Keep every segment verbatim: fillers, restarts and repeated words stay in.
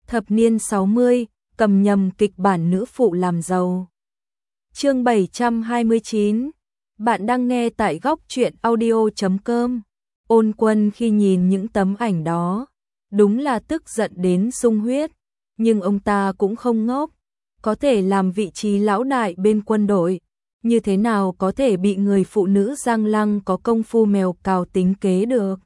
Thập niên sáu mươi, cầm nhầm kịch bản nữ phụ làm giàu. Chương bảy trăm hai mươi chín. Bạn đang nghe tại góc truyện audio chấm com. Ôn Quân khi nhìn những tấm ảnh đó, đúng là tức giận đến sung huyết, nhưng ông ta cũng không ngốc, có thể làm vị trí lão đại bên quân đội, như thế nào có thể bị người phụ nữ Giang Lăng có công phu mèo cào tính kế được.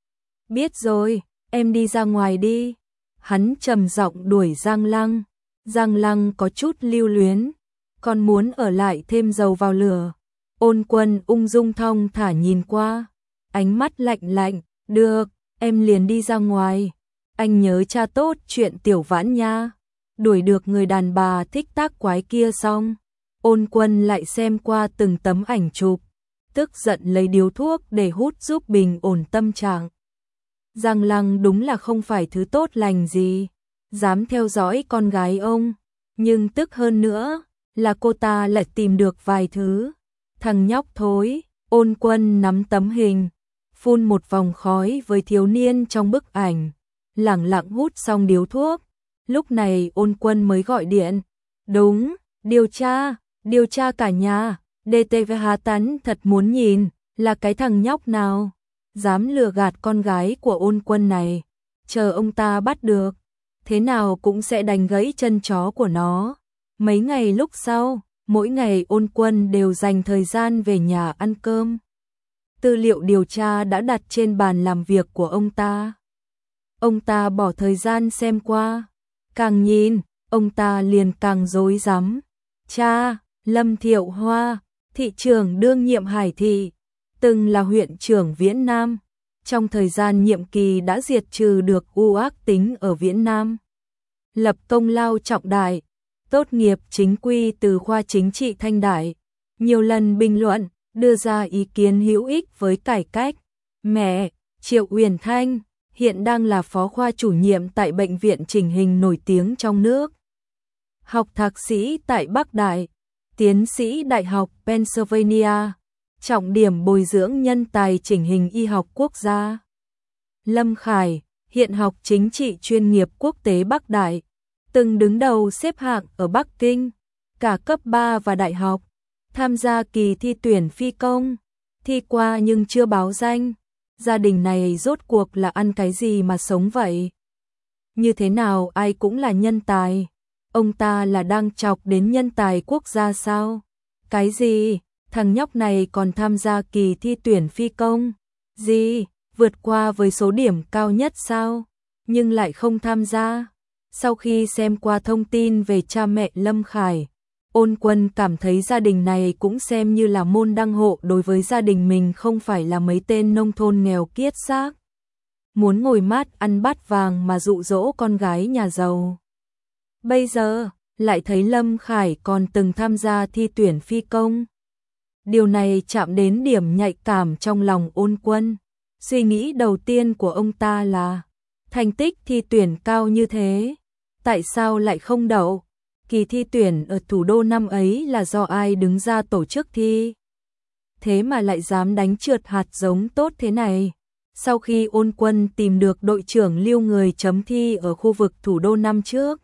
Biết rồi, em đi ra ngoài đi. Hắn trầm giọng đuổi Giang Lăng. Giang Lăng có chút lưu luyến, còn muốn ở lại thêm dầu vào lửa. Ôn Quân ung dung thong thả nhìn qua, ánh mắt lạnh lạnh, được, em liền đi ra ngoài. Anh nhớ cha tốt chuyện Tiểu Vãn nha. Đuổi được người đàn bà thích tác quái kia xong, Ôn Quân lại xem qua từng tấm ảnh chụp, tức giận lấy điếu thuốc để hút giúp bình ổn tâm trạng. Giang Lăng đúng là không phải thứ tốt lành gì, dám theo dõi con gái ông, nhưng tức hơn nữa là cô ta lại tìm được vài thứ. Thằng nhóc thối. Ôn Quân nắm tấm hình, phun một vòng khói với thiếu niên trong bức ảnh, lẳng lặng hút xong điếu thuốc. Lúc này Ôn Quân mới gọi điện. Đúng, điều tra, điều tra cả nhà. đê tê vê Hà Tán thật muốn nhìn là cái thằng nhóc nào dám lừa gạt con gái của Ôn Quân này. Chờ ông ta bắt được, thế nào cũng sẽ đánh gãy chân chó của nó. Mấy ngày lúc sau, mỗi ngày Ôn Quân đều dành thời gian về nhà ăn cơm. Tư liệu điều tra đã đặt trên bàn làm việc của ông ta. Ông ta bỏ thời gian xem qua, càng nhìn, ông ta liền càng rối rắm. Cha, Lâm Thiệu Hoa, thị trưởng đương nhiệm Hải Thị, từng là huyện trưởng Viễn Nam, trong thời gian nhiệm kỳ đã diệt trừ được u ác tính ở Viễn Nam, lập công lao trọng đại, tốt nghiệp chính quy từ khoa chính trị Thanh Đại, nhiều lần bình luận, đưa ra ý kiến hữu ích với cải cách. Mẹ, Triệu Uyển Thanh, hiện đang là phó khoa chủ nhiệm tại bệnh viện chỉnh hình nổi tiếng trong nước. Học thạc sĩ tại Bắc Đại, tiến sĩ Đại học Pennsylvania, trọng điểm bồi dưỡng nhân tài chỉnh hình y học quốc gia. Lâm Khải, hiện học chính trị chuyên nghiệp quốc tế Bắc Đại, từng đứng đầu xếp hạng ở Bắc Kinh, cả cấp ba và đại học, tham gia kỳ thi tuyển phi công, thi qua nhưng chưa báo danh. Gia đình này rốt cuộc là ăn cái gì mà sống vậy? Như thế nào ai cũng là nhân tài? Ông ta là đang chọc đến nhân tài quốc gia sao? Cái gì? Thằng nhóc này còn tham gia kỳ thi tuyển phi công? Gì? Vượt qua với số điểm cao nhất sao? Nhưng lại không tham gia. Sau khi xem qua thông tin về cha mẹ Lâm Khải, Ôn Quân cảm thấy gia đình này cũng xem như là môn đăng hộ đối với gia đình mình, không phải là mấy tên nông thôn nghèo kiết xác, muốn ngồi mát ăn bát vàng mà dụ dỗ con gái nhà giàu. Bây giờ, lại thấy Lâm Khải còn từng tham gia thi tuyển phi công. Điều này chạm đến điểm nhạy cảm trong lòng Ôn Quân. Suy nghĩ đầu tiên của ông ta là, thành tích thi tuyển cao như thế, tại sao lại không đậu? Kỳ thi tuyển ở thủ đô năm ấy là do ai đứng ra tổ chức thi? Thế mà lại dám đánh trượt hạt giống tốt thế này. Sau khi Ôn Quân tìm được đội trưởng lưu người chấm thi ở khu vực thủ đô năm trước,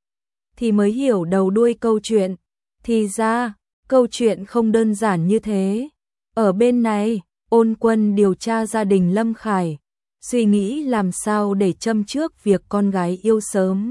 thì mới hiểu đầu đuôi câu chuyện. Thì ra, câu chuyện không đơn giản như thế. Ở bên này, Ôn Quân điều tra gia đình Lâm Khải, suy nghĩ làm sao để châm trước việc con gái yêu sớm.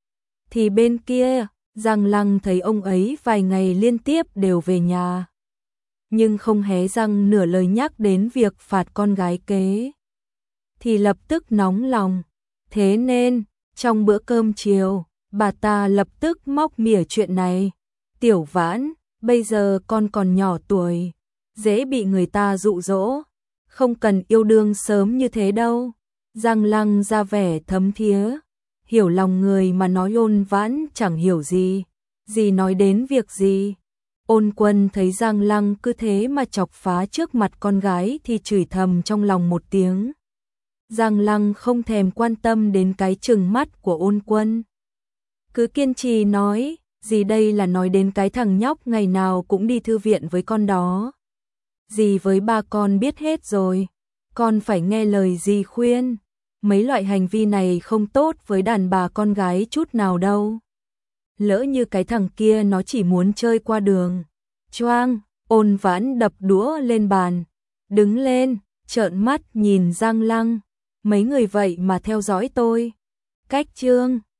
Thì bên kia, Giang Lăng thấy ông ấy vài ngày liên tiếp đều về nhà, nhưng không hé răng nửa lời nhắc đến việc phạt con gái kế, thì lập tức nóng lòng. Thế nên, trong bữa cơm chiều, bà ta lập tức móc mỉa chuyện này. Tiểu Vãn, bây giờ con còn nhỏ tuổi, dễ bị người ta dụ dỗ, không cần yêu đương sớm như thế đâu. Giang Lăng ra vẻ thấm thía, hiểu lòng người mà nói. Ôn Vãn chẳng hiểu gì, gì nói đến việc gì. Ôn Quân thấy Giang Lăng cứ thế mà chọc phá trước mặt con gái thì chửi thầm trong lòng một tiếng. Giang Lăng không thèm quan tâm đến cái trừng mắt của Ôn Quân, cứ kiên trì nói, gì đây là nói đến cái thằng nhóc ngày nào cũng đi thư viện với con đó. Dì với ba con biết hết rồi, con phải nghe lời dì khuyên. mấy loại hành vi này không tốt với đàn bà con gái chút nào đâu. Lỡ như cái thằng kia nó chỉ muốn chơi qua đường. Choang, Ôn Vãn đập đũa lên bàn, đứng lên, trợn mắt nhìn Giang Lăng, mấy người vậy mà theo dõi tôi. Cách chương